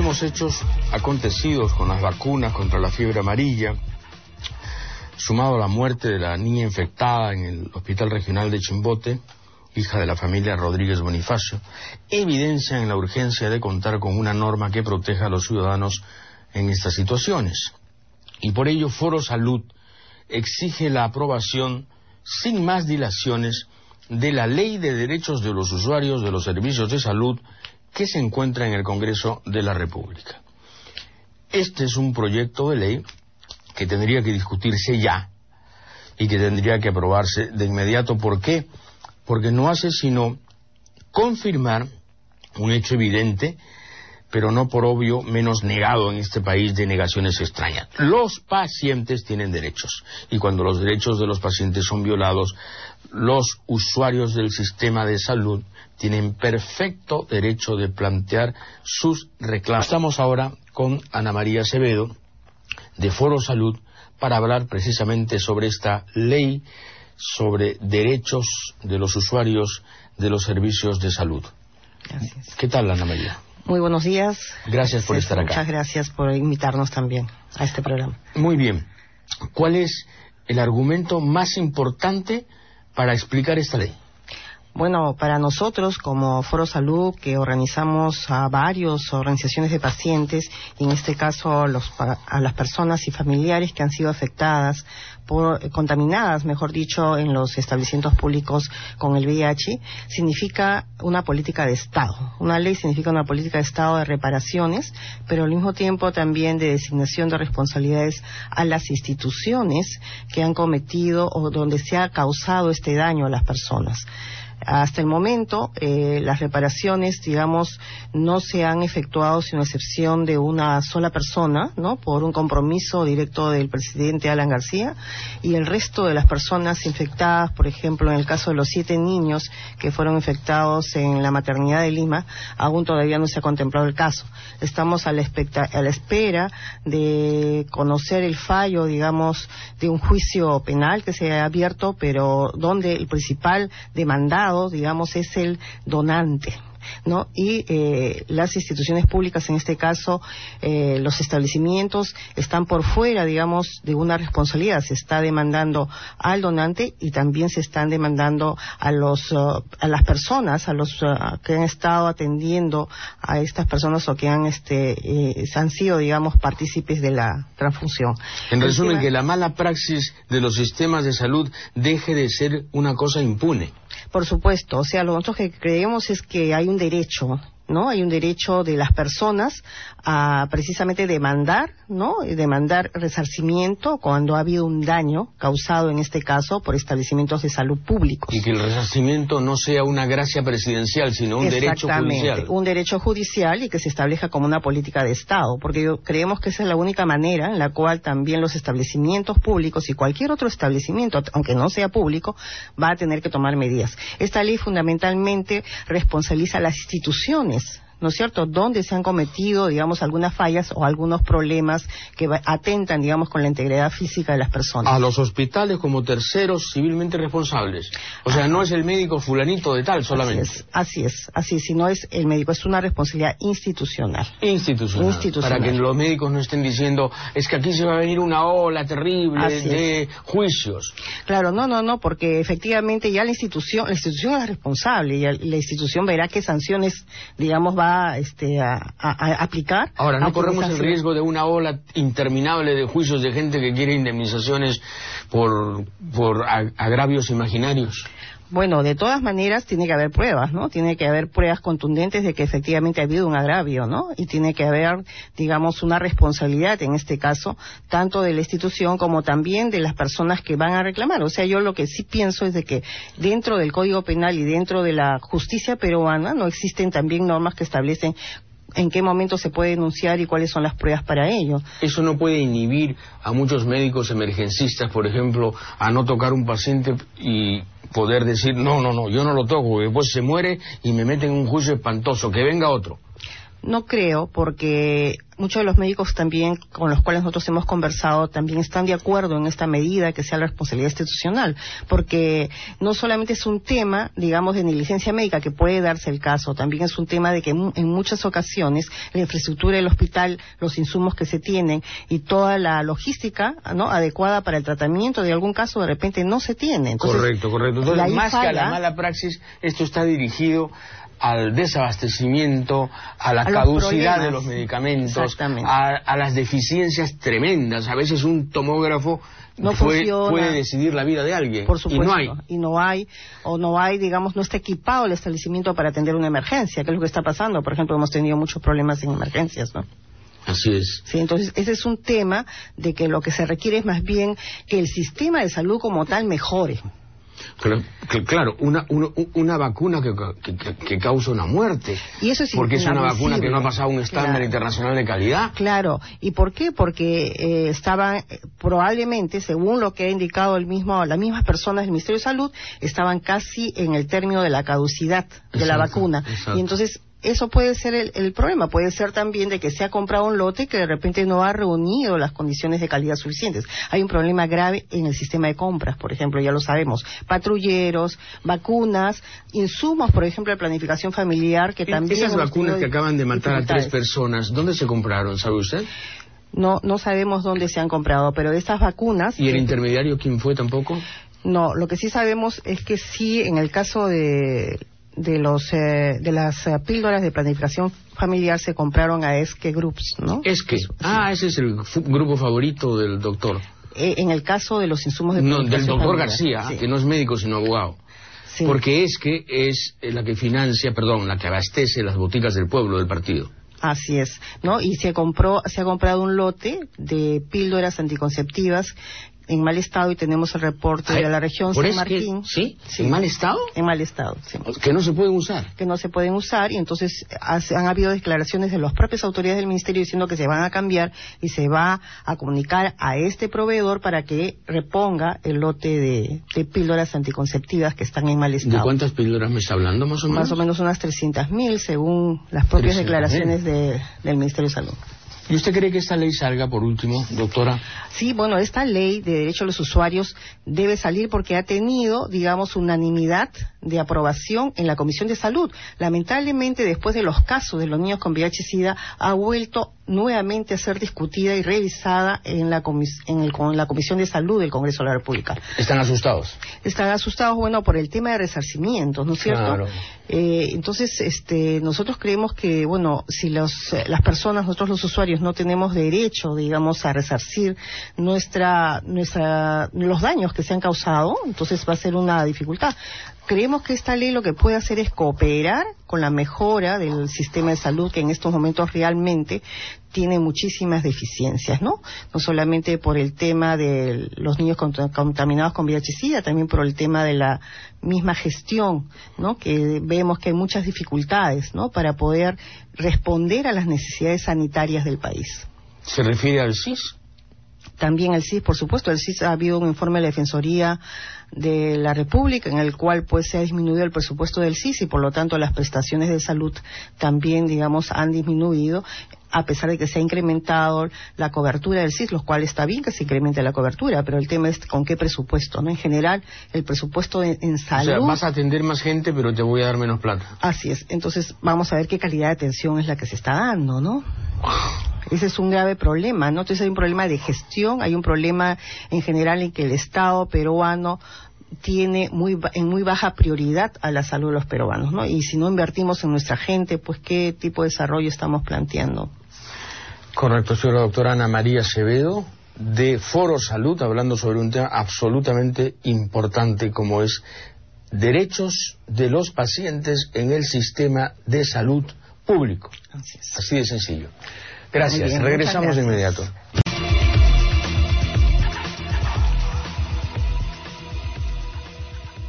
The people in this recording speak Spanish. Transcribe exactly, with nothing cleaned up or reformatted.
últimos hechos acontecidos con las vacunas contra la fiebre amarilla, sumado a la muerte de la niña infectada en el Hospital Regional de Chimbote, hija de la familia Rodríguez Bonifacio, evidencian la urgencia de contar con una norma que proteja a los ciudadanos en estas situaciones. Y por ello Foro Salud exige la aprobación sin más dilaciones de la Ley de Derechos de los Usuarios de los Servicios de Salud que se encuentra en el Congreso de la República. Este es un proyecto de ley que tendría que discutirse ya y que tendría que aprobarse de inmediato. ¿Por qué? Porque no hace sino confirmar un hecho evidente, pero no por obvio menos negado en este país de negaciones extrañas. Los pacientes tienen derechos, y cuando los derechos de los pacientes son violados, los usuarios del sistema de salud tienen perfecto derecho de plantear sus reclamos. Estamos ahora con Ana María Acevedo, de Foro Salud, para hablar precisamente sobre esta ley sobre derechos de los usuarios de los servicios de salud. Gracias. ¿Qué tal, Ana María? Muy buenos días. Gracias por sí, estar acá. Muchas gracias por invitarnos también a este programa. Muy bien. ¿Cuál es el argumento más importante para explicar esta ley? Bueno, para nosotros como Foro Salud, que organizamos a varias organizaciones de pacientes, y en este caso a, los, a las personas y familiares que han sido afectadas, por, contaminadas, mejor dicho, en los establecimientos públicos con el V I H, significa una política de Estado. Una ley significa una política de Estado de reparaciones, pero al mismo tiempo también de designación de responsabilidades a las instituciones que han cometido o donde se ha causado este daño a las personas. Hasta el momento, eh, las reparaciones, digamos, no se han efectuado sin excepción de una sola persona, ¿no? Por un compromiso directo del presidente Alan García, y el resto de las personas infectadas, por ejemplo, en el caso de los siete niños que fueron infectados en la maternidad de Lima, aún todavía no se ha contemplado el caso. Estamos a la, a la espera de conocer el fallo, digamos, de un juicio penal que se ha abierto, pero donde el principal demandado, digamos, es el donante, ¿no? Y eh, las instituciones públicas, en este caso, eh, los establecimientos, están por fuera, digamos, de una responsabilidad. Se está demandando al donante y también se están demandando a los uh, a las personas, a los uh, que han estado atendiendo a estas personas o que han este eh, han sido, digamos, partícipes de la transfusión. En resumen, que la mala praxis de los sistemas de salud deje de ser una cosa impune. Por supuesto, o sea, lo nosotros que creemos es que hay un derecho, ¿no? Hay un derecho de las personas a precisamente demandar, ¿no? Demandar resarcimiento cuando ha habido un daño causado, en este caso, por establecimientos de salud públicos. Y que el resarcimiento no sea una gracia presidencial, sino un derecho judicial. Un derecho judicial y que se establezca como una política de Estado, porque yo, creemos que esa es la única manera en la cual también los establecimientos públicos y cualquier otro establecimiento, aunque no sea público, va a tener que tomar medidas. Esta ley fundamentalmente responsabiliza a las instituciones, ¿no es cierto?, donde se han cometido, digamos, algunas fallas o algunos problemas que atentan, digamos, con la integridad física de las personas. A los hospitales como terceros civilmente responsables. O sea, ah, no es el médico fulanito de tal solamente. Así es, así es, así es, si no es el médico, es una responsabilidad institucional. Institucional. Institucional. Para que los médicos no estén diciendo, es que aquí se va a venir una ola terrible así de es. juicios. Claro, no, no, no, porque efectivamente ya la institución, la institución es responsable y la institución verá qué sanciones, digamos, va Este, a, a, a aplicar. Ahora, ¿no corremos el riesgo de una ola interminable de juicios de gente que quiere indemnizaciones por, por agravios imaginarios? Bueno, de todas maneras tiene que haber pruebas, ¿no? Tiene que haber pruebas contundentes de que efectivamente ha habido un agravio, ¿no? Y tiene que haber, digamos, una responsabilidad, en este caso, tanto de la institución como también de las personas que van a reclamar. O sea, yo lo que sí pienso es de que dentro del Código Penal y dentro de la justicia peruana no existen también normas que establecen en qué momento se puede denunciar y cuáles son las pruebas para ello. Eso no puede inhibir a muchos médicos emergencistas, por ejemplo, a no tocar un paciente y poder decir, no, no, no, yo no lo toco, después se muere y me meten en un juicio espantoso, que venga otro. No creo, porque muchos de los médicos también con los cuales nosotros hemos conversado también están de acuerdo en esta medida que sea la responsabilidad institucional, porque no solamente es un tema, digamos, de negligencia médica, que puede darse el caso, también es un tema de que en muchas ocasiones la infraestructura del hospital, los insumos que se tienen y toda la logística, ¿no?, adecuada para el tratamiento de algún caso de repente no se tiene. Entonces, correcto, correcto. Entonces, más falla, que a la mala praxis, esto está dirigido al desabastecimiento, a la a caducidad de los medicamentos, a, a las deficiencias tremendas. A veces un tomógrafo no puede, puede decidir la vida de alguien. Por supuesto, y no hay. Y no hay, o no hay, digamos, no está equipado el establecimiento para atender una emergencia, que es lo que está pasando. Por ejemplo, hemos tenido muchos problemas en emergencias, ¿no? Así es. Sí, entonces ese es un tema de que lo que se requiere es más bien que el sistema de salud como tal mejore. Claro, claro una, una, una vacuna que, que, que causa una muerte. Y eso es porque es una vacuna que no ha pasado un estándar claro. internacional de calidad. Claro. ¿Y por qué? Porque eh, estaban, eh, probablemente, según lo que ha indicado el mismo, las mismas personas del Ministerio de Salud, estaban casi en el término de la caducidad de exacto, la vacuna. Exacto. Y entonces eso puede ser el, el problema, puede ser también de que se ha comprado un lote que de repente no ha reunido las condiciones de calidad suficientes. Hay un problema grave en el sistema de compras, por ejemplo, ya lo sabemos, patrulleros, vacunas, insumos, por ejemplo, de planificación familiar, que también... Esas vacunas que acaban de matar a tres personas, ¿dónde se compraron, sabe usted? No, no sabemos dónde se han comprado, pero estas vacunas... ¿Y el intermediario quién fue tampoco? No, lo que sí sabemos es que sí, en el caso de... de los eh, de las uh, píldoras de planificación familiar se compraron a Esque Groups, ¿no? Esque. Sí. Ah, ese es el grupo favorito del doctor. Eh, en el caso de los insumos de no, planificación del doctor familiar, García, sí. que no es médico sino abogado. Sí. Porque Esque es la que financia, perdón, la que abastece las boticas del pueblo del partido. Así es, ¿no? Y se compró, se ha comprado un lote de píldoras anticonceptivas en mal estado y tenemos el reporte Ay, de la región San Martín. Que, ¿sí? ¿Sí? ¿En mal estado? En mal estado, sí. Que no se pueden usar. Que no se pueden usar y entonces han habido declaraciones de las propias autoridades del ministerio diciendo que se van a cambiar y se va a comunicar a este proveedor para que reponga el lote de, de píldoras anticonceptivas que están en mal estado. ¿De cuántas píldoras me está hablando más o menos? Más o menos unas trescientas mil según las propias declaraciones de, del Ministerio de Salud. ¿Y usted cree que esta ley salga por último, doctora? Sí, bueno, esta ley de derecho a los usuarios debe salir porque ha tenido, digamos, unanimidad de aprobación en la Comisión de Salud. Lamentablemente, después de los casos de los niños con V I H SIDA, ha vuelto nuevamente a ser discutida y revisada en la, comis en el, con la Comisión de Salud del Congreso de la República. ¿Están asustados? Están asustados, bueno, por el tema de resarcimientos, ¿no es cierto? Claro. Eh, entonces, este, nosotros creemos que, bueno, si los, eh, las personas, nosotros los usuarios, no tenemos derecho, digamos, a resarcir nuestra, nuestra, los daños que se han causado, entonces va a ser una dificultad. Creemos que esta ley lo que puede hacer es cooperar con la mejora del sistema de salud que en estos momentos realmente tiene muchísimas deficiencias, ¿no? No solamente por el tema de los niños contaminados con V I H SIDA, también por el tema de la misma gestión, ¿no? Que vemos que hay muchas dificultades, ¿no? Para poder responder a las necesidades sanitarias del país. ¿Se refiere al C I S? También el C I S, por supuesto, el C I S ha habido un informe de la Defensoría de la República en el cual pues se ha disminuido el presupuesto del C I S y por lo tanto las prestaciones de salud también, digamos, han disminuido a pesar de que se ha incrementado la cobertura del C I S, lo cual está bien que se incremente la cobertura, pero el tema es con qué presupuesto, ¿no? En general, el presupuesto en, en salud... O sea, vas a atender más gente, pero te voy a dar menos plata. Así es. Entonces, vamos a ver qué calidad de atención es la que se está dando, ¿no? Ese es un grave problema, ¿no? Entonces hay un problema de gestión, hay un problema en general en que el Estado peruano tiene muy en muy baja prioridad a la salud de los peruanos, ¿no? Y si no invertimos en nuestra gente, pues ¿qué tipo de desarrollo estamos planteando? Correcto, señora doctora Ana María Acevedo, de Foro Salud, hablando sobre un tema absolutamente importante como es derechos de los pacientes en el sistema de salud público. Así es. Así de sencillo. Gracias, bien, regresamos gracias. de inmediato.